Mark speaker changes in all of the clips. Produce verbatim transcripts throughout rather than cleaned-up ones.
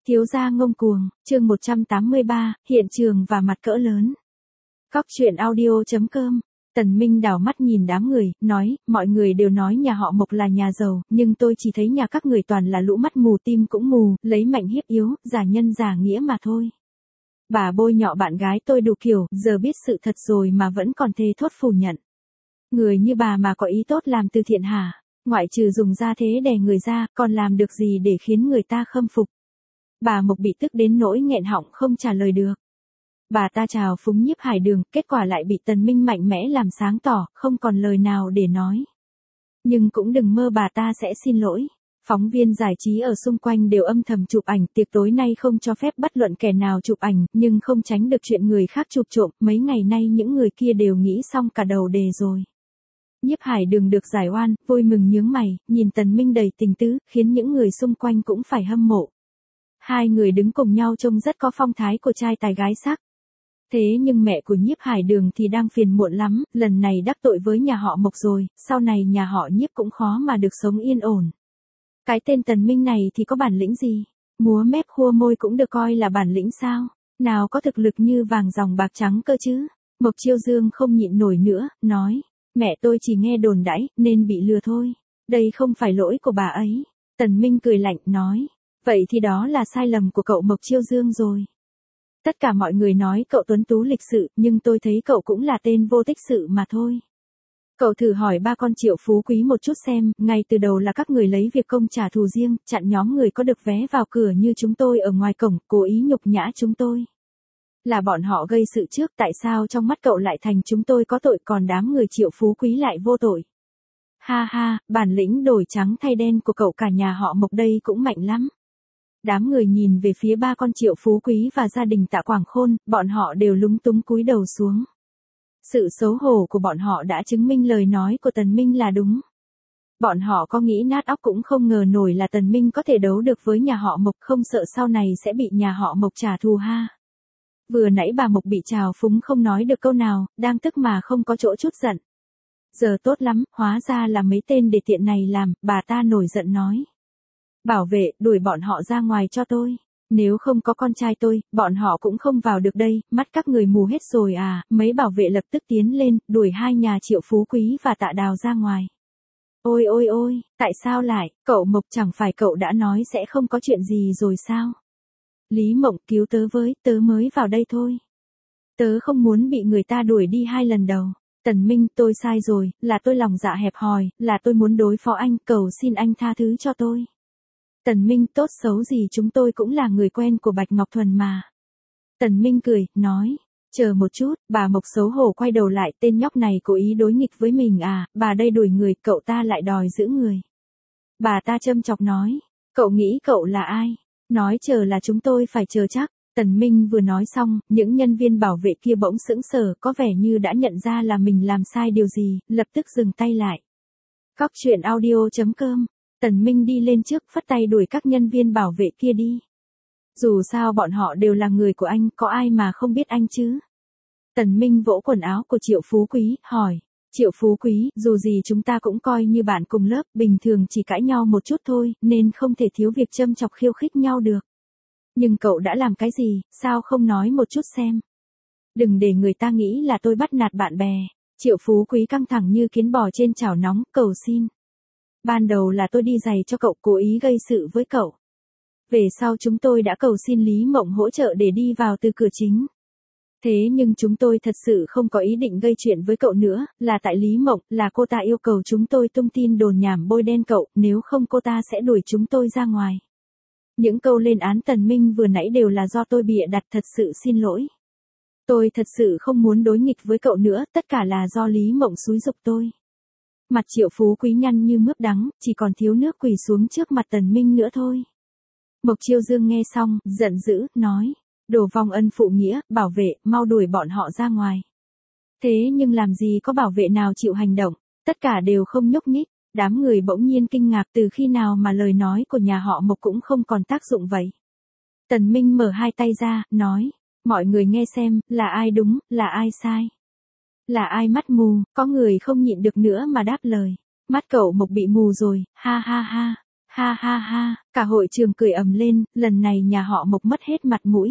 Speaker 1: Thiếu gia ngông cuồng, chương một trăm tám mươi ba, hiện trường và mặt cỡ lớn. Cóc truyện audio chấm com. Tần Minh đảo mắt nhìn đám người, nói, mọi người đều nói nhà họ Mộc là nhà giàu, nhưng tôi chỉ thấy nhà các người toàn là lũ mắt mù tim cũng mù, lấy mạnh hiếp yếu, giả nhân giả nghĩa mà thôi. Bà bôi nhọ bạn gái tôi đủ kiểu, giờ biết sự thật rồi mà vẫn còn thề thốt phủ nhận. Người như bà mà có ý tốt làm từ thiện hả? Ngoại trừ dùng ra thế đè người ra, còn làm được gì để khiến người ta khâm phục? Bà Mộc bị tức đến nỗi nghẹn họng không trả lời được. Bà ta chào phúng Nhiếp Hải Đường, kết quả lại bị Tần Minh mạnh mẽ làm sáng tỏ, không còn lời nào để nói. Nhưng cũng đừng mơ bà ta sẽ xin lỗi. Phóng viên giải trí ở xung quanh đều âm thầm chụp ảnh, tiệc tối nay không cho phép bất luận kẻ nào chụp ảnh, nhưng không tránh được chuyện người khác chụp trộm, mấy ngày nay những người kia đều nghĩ xong cả đầu đề rồi. Nhiếp Hải Đường được giải oan, vui mừng nhướng mày, nhìn Tần Minh đầy tình tứ, khiến những người xung quanh cũng phải hâm mộ. Hai người đứng cùng nhau trông rất có phong thái của trai tài gái sắc. Thế nhưng mẹ của Nhiếp Hải Đường thì đang phiền muộn lắm, lần này đắc tội với nhà họ Mộc rồi, sau này nhà họ Nhiếp cũng khó mà được sống yên ổn. Cái tên Tần Minh này thì có bản lĩnh gì? Múa mép khua môi cũng được coi là bản lĩnh sao? Nào có thực lực như vàng ròng bạc trắng cơ chứ? Mộc Chiêu Dương không nhịn nổi nữa, nói, mẹ tôi chỉ nghe đồn đãi, nên bị lừa thôi. Đây không phải lỗi của bà ấy. Tần Minh cười lạnh, nói, vậy thì đó là sai lầm của cậu Mộc Chiêu Dương rồi. Tất cả mọi người nói cậu tuấn tú lịch sự, nhưng tôi thấy cậu cũng là tên vô tích sự mà thôi. Cậu thử hỏi ba con Triệu Phú Quý một chút xem, ngay từ đầu là các người lấy việc công trả thù riêng, chặn nhóm người có được vé vào cửa như chúng tôi ở ngoài cổng, cố ý nhục nhã chúng tôi. Là bọn họ gây sự trước, tại sao trong mắt cậu lại thành chúng tôi có tội còn đám người Triệu Phú Quý lại vô tội? Ha ha, bản lĩnh đổi trắng thay đen của cậu cả nhà họ Mộc đây cũng mạnh lắm. Đám người nhìn về phía ba con Triệu Phú Quý và gia đình Tạ Quảng Khôn, bọn họ đều lúng túng cúi đầu xuống. Sự xấu hổ của bọn họ đã chứng minh lời nói của Tần Minh là đúng. Bọn họ có nghĩ nát óc cũng không ngờ nổi là Tần Minh có thể đấu được với nhà họ Mộc, không sợ sau này sẽ bị nhà họ Mộc trả thù ha. Vừa nãy bà Mộc bị trào phúng không nói được câu nào, đang tức mà không có chỗ chút giận. Giờ tốt lắm, hóa ra là mấy tên để tiện này làm, bà ta nổi giận nói. Bảo vệ, đuổi bọn họ ra ngoài cho tôi. Nếu không có con trai tôi, bọn họ cũng không vào được đây, mắt các người mù hết rồi à, mấy bảo vệ lập tức tiến lên, đuổi hai nhà Triệu Phú Quý và Tạ Đào ra ngoài. Ôi ôi ôi, tại sao lại, cậu Mộc chẳng phải cậu đã nói sẽ không có chuyện gì rồi sao? Lý Mộng cứu tớ với, tớ mới vào đây thôi. Tớ không muốn bị người ta đuổi đi hai lần đầu. Tần Minh, tôi sai rồi, là tôi lòng dạ hẹp hòi, là tôi muốn đối phó anh, cầu xin anh tha thứ cho tôi. Tần Minh, tốt xấu gì chúng tôi cũng là người quen của Bạch Ngọc Thuần mà. Tần Minh cười, nói, chờ một chút, bà Mộc xấu hổ quay đầu lại, tên nhóc này cố ý đối nghịch với mình à, bà đây đuổi người, cậu ta lại đòi giữ người. Bà ta châm chọc nói, cậu nghĩ cậu là ai? Nói chờ là chúng tôi phải chờ chắc. Tần Minh vừa nói xong, những nhân viên bảo vệ kia bỗng sững sờ, có vẻ như đã nhận ra là mình làm sai điều gì, lập tức dừng tay lại. Cóc truyện audio chấm com. Tần Minh đi lên trước, phất tay đuổi các nhân viên bảo vệ kia đi. Dù sao bọn họ đều là người của anh, có ai mà không biết anh chứ? Tần Minh vỗ quần áo của Triệu Phú Quý, hỏi, Triệu Phú Quý, dù gì chúng ta cũng coi như bạn cùng lớp, bình thường chỉ cãi nhau một chút thôi, nên không thể thiếu việc châm chọc khiêu khích nhau được. Nhưng cậu đã làm cái gì, sao không nói một chút xem? Đừng để người ta nghĩ là tôi bắt nạt bạn bè. Triệu Phú Quý căng thẳng như kiến bò trên chảo nóng, cầu xin. Ban đầu là tôi đi giày cho cậu, cố ý gây sự với cậu. Về sau chúng tôi đã cầu xin Lý Mộng hỗ trợ để đi vào từ cửa chính. Thế nhưng chúng tôi thật sự không có ý định gây chuyện với cậu nữa, là tại Lý Mộng, là cô ta yêu cầu chúng tôi tung tin đồn nhảm bôi đen cậu, nếu không cô ta sẽ đuổi chúng tôi ra ngoài. Những câu lên án Tần Minh vừa nãy đều là do tôi bịa đặt, thật sự xin lỗi. Tôi thật sự không muốn đối nghịch với cậu nữa, tất cả là do Lý Mộng xúi giục tôi. Mặt Triệu Phú Quý nhăn như mướp đắng, chỉ còn thiếu nước quỳ xuống trước mặt Tần Minh nữa thôi. Mộc Chiêu Dương nghe xong, giận dữ, nói, đồ vong ân phụ nghĩa, bảo vệ, mau đuổi bọn họ ra ngoài. Thế nhưng làm gì có bảo vệ nào chịu hành động, tất cả đều không nhúc nhích. Đám người bỗng nhiên kinh ngạc, từ khi nào mà lời nói của nhà họ Mộc cũng không còn tác dụng vậy. Tần Minh mở hai tay ra, nói, mọi người nghe xem, là ai đúng, là ai sai. Là ai mắt mù, có người không nhịn được nữa mà đáp lời. Mắt cậu Mộc bị mù rồi, ha ha ha. Ha ha ha, cả hội trường cười ầm lên, lần này nhà họ Mộc mất hết mặt mũi.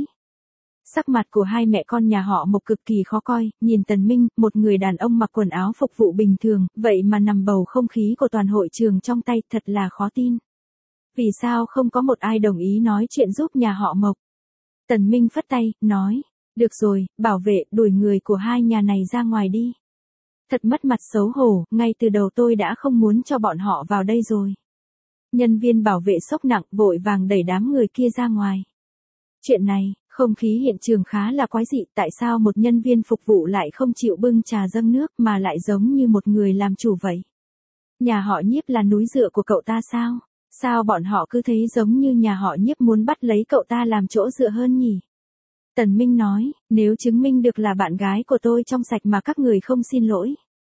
Speaker 1: Sắc mặt của hai mẹ con nhà họ Mộc cực kỳ khó coi, nhìn Tần Minh, một người đàn ông mặc quần áo phục vụ bình thường, vậy mà nằm bầu không khí của toàn hội trường trong tay, thật là khó tin. Vì sao không có một ai đồng ý nói chuyện giúp nhà họ Mộc? Tần Minh phất tay, nói, được rồi, bảo vệ, đuổi người của hai nhà này ra ngoài đi. Thật mất mặt xấu hổ, ngay từ đầu tôi đã không muốn cho bọn họ vào đây rồi. Nhân viên bảo vệ sốc nặng vội vàng đẩy đám người kia ra ngoài. Chuyện này, không khí hiện trường khá là quái dị, tại sao một nhân viên phục vụ lại không chịu bưng trà dâng nước mà lại giống như một người làm chủ vậy? Nhà họ Nhiếp là núi dựa của cậu ta sao? Sao bọn họ cứ thấy giống như nhà họ Nhiếp muốn bắt lấy cậu ta làm chỗ dựa hơn nhỉ? Tần Minh nói, nếu chứng minh được là bạn gái của tôi trong sạch mà các người không xin lỗi.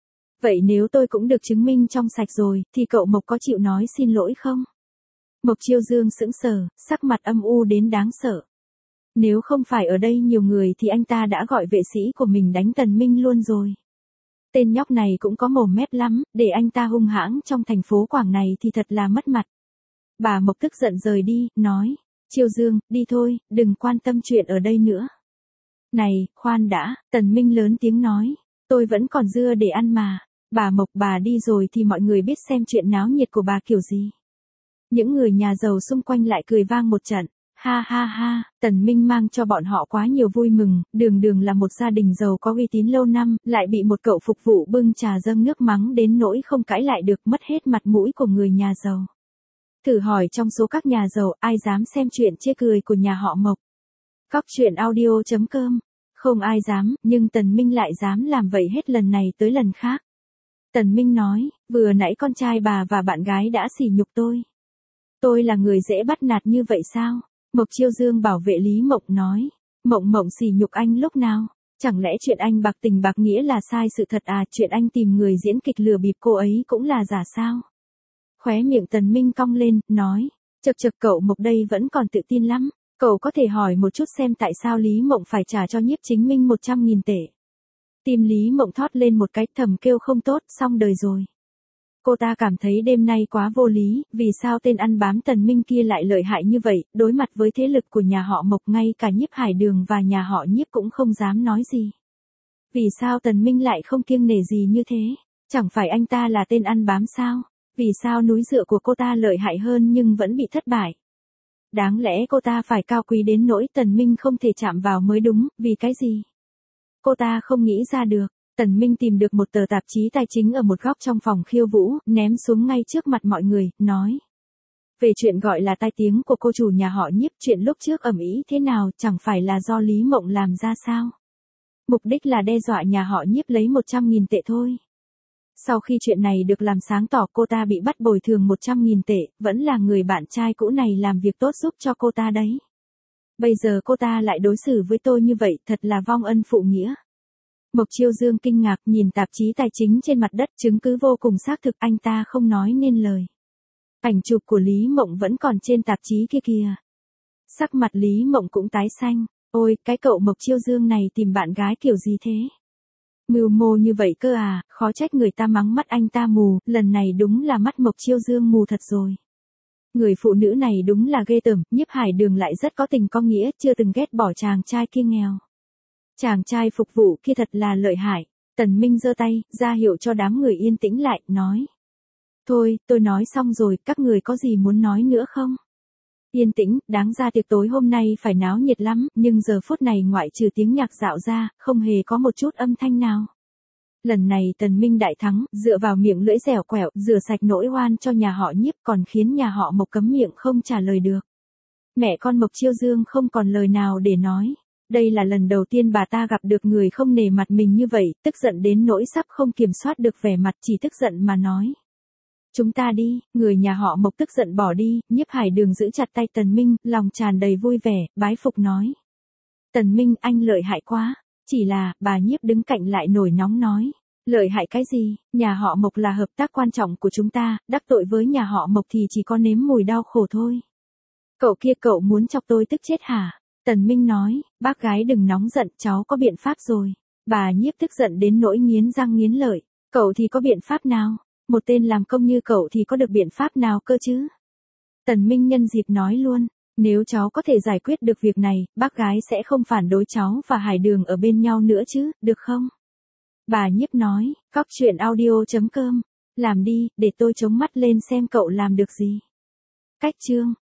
Speaker 1: Vậy nếu tôi cũng được chứng minh trong sạch rồi, thì cậu Mộc có chịu nói xin lỗi không? Mộc Chiêu Dương sững sờ, sắc mặt âm u đến đáng sợ. Nếu không phải ở đây nhiều người thì anh ta đã gọi vệ sĩ của mình đánh Tần Minh luôn rồi. Tên nhóc này cũng có mồm mép lắm, để anh ta hung hãng trong thành phố Quảng này thì thật là mất mặt. Bà Mộc tức giận rời đi, nói, Chiêu Dương, đi thôi, đừng quan tâm chuyện ở đây nữa. Này, khoan đã, Tần Minh lớn tiếng nói, tôi vẫn còn dưa để ăn mà. Bà Mộc bà đi rồi thì mọi người biết xem chuyện náo nhiệt của bà kiểu gì. Những người nhà giàu xung quanh lại cười vang một trận. Ha ha ha, Tần Minh mang cho bọn họ quá nhiều vui mừng, đường đường là một gia đình giàu có uy tín lâu năm, lại bị một cậu phục vụ bưng trà dâng nước mắng đến nỗi không cãi lại được, mất hết mặt mũi của người nhà giàu. Thử hỏi trong số các nhà giàu ai dám xem chuyện chê cười của nhà họ Mộc? Cóc truyện audio chấm com. Không ai dám, nhưng Tần Minh lại dám làm vậy hết lần này tới lần khác. Tần Minh nói, vừa nãy con trai bà và bạn gái đã sỉ nhục tôi. Tôi là người dễ bắt nạt như vậy sao? Mộc Chiêu Dương bảo vệ Lý Mộng nói, Mộng Mộng sỉ nhục anh lúc nào? Chẳng lẽ chuyện anh bạc tình bạc nghĩa là sai sự thật à? Chuyện anh tìm người diễn kịch lừa bịp cô ấy cũng là giả sao? Khóe miệng Tần Minh cong lên, nói, chật chật cậu Mộc đây vẫn còn tự tin lắm. Cậu có thể hỏi một chút xem tại sao Lý Mộng phải trả cho Nhiếp Chính Minh một trăm nghìn tệ. Tim Lý Mộng thót lên một cái, thầm kêu không tốt, xong đời rồi. Cô ta cảm thấy đêm nay quá vô lý, vì sao tên ăn bám Tần Minh kia lại lợi hại như vậy, đối mặt với thế lực của nhà họ Mộc ngay cả Nhiếp Hải Đường và nhà họ Nhiếp cũng không dám nói gì. Vì sao Tần Minh lại không kiêng nể gì như thế? Chẳng phải anh ta là tên ăn bám sao? Vì sao núi dựa của cô ta lợi hại hơn nhưng vẫn bị thất bại? Đáng lẽ cô ta phải cao quý đến nỗi Tần Minh không thể chạm vào mới đúng, vì cái gì? Cô ta không nghĩ ra được. Tần Minh tìm được một tờ tạp chí tài chính ở một góc trong phòng khiêu vũ, ném xuống ngay trước mặt mọi người, nói. Về chuyện gọi là tai tiếng của cô chủ nhà họ Nhiếp, chuyện lúc trước ầm ĩ thế nào, chẳng phải là do Lý Mộng làm ra sao? Mục đích là đe dọa nhà họ Nhiếp lấy một trăm nghìn tệ thôi. Sau khi chuyện này được làm sáng tỏ, cô ta bị bắt bồi thường một trăm nghìn tệ, vẫn là người bạn trai cũ này làm việc tốt giúp cho cô ta đấy. Bây giờ cô ta lại đối xử với tôi như vậy, thật là vong ân phụ nghĩa. Mộc Chiêu Dương kinh ngạc nhìn tạp chí tài chính trên mặt đất, chứng cứ vô cùng xác thực, anh ta không nói nên lời. Ảnh chụp của Lý Mộng vẫn còn trên tạp chí kia kìa. Sắc mặt Lý Mộng cũng tái xanh, ôi, cái cậu Mộc Chiêu Dương này tìm bạn gái kiểu gì thế? Mưu mô như vậy cơ à, khó trách người ta mắng mắt anh ta mù, lần này đúng là mắt Mộc Chiêu Dương mù thật rồi. Người phụ nữ này đúng là ghê tởm, Nhiếp Hải Đường lại rất có tình có nghĩa, chưa từng ghét bỏ chàng trai kia nghèo. Chàng trai phục vụ kia thật là lợi hại. Tần Minh giơ tay, ra hiệu cho đám người yên tĩnh lại, nói. Thôi, tôi nói xong rồi, các người có gì muốn nói nữa không? Yên tĩnh, đáng ra tiệc tối hôm nay phải náo nhiệt lắm, nhưng giờ phút này ngoại trừ tiếng nhạc dạo ra, không hề có một chút âm thanh nào. Lần này Tần Minh đại thắng, dựa vào miệng lưỡi dẻo quẹo, rửa sạch nỗi oan cho nhà họ Nhiếp, còn khiến nhà họ Mộc cấm miệng không trả lời được. Mẹ con Mộc Chiêu Dương không còn lời nào để nói. Đây là lần đầu tiên bà ta gặp được người không nể mặt mình như vậy, tức giận đến nỗi sắp không kiểm soát được vẻ mặt, chỉ tức giận mà nói. Chúng ta đi, người nhà họ Mộc tức giận bỏ đi, Nhiếp Hải Đường giữ chặt tay Tần Minh, lòng tràn đầy vui vẻ, bái phục nói. Tần Minh, anh lợi hại quá, chỉ là, bà Nhiếp đứng cạnh lại nổi nóng nói. Lợi hại cái gì, nhà họ Mộc là hợp tác quan trọng của chúng ta, đắc tội với nhà họ Mộc thì chỉ có nếm mùi đau khổ thôi. Cậu kia cậu muốn chọc tôi tức chết hả? Tần Minh nói, bác gái đừng nóng giận, cháu có biện pháp rồi. Bà Nhiếp tức giận đến nỗi nghiến răng nghiến lợi, cậu thì có biện pháp nào? Một tên làm công như cậu thì có được biện pháp nào cơ chứ? Tần Minh nhân dịp nói luôn, nếu cháu có thể giải quyết được việc này, bác gái sẽ không phản đối cháu và Hải Đường ở bên nhau nữa chứ, được không? Bà Nhiếp nói, cóc truyện audio chấm com, làm đi, để tôi chống mắt lên xem cậu làm được gì. Cách chương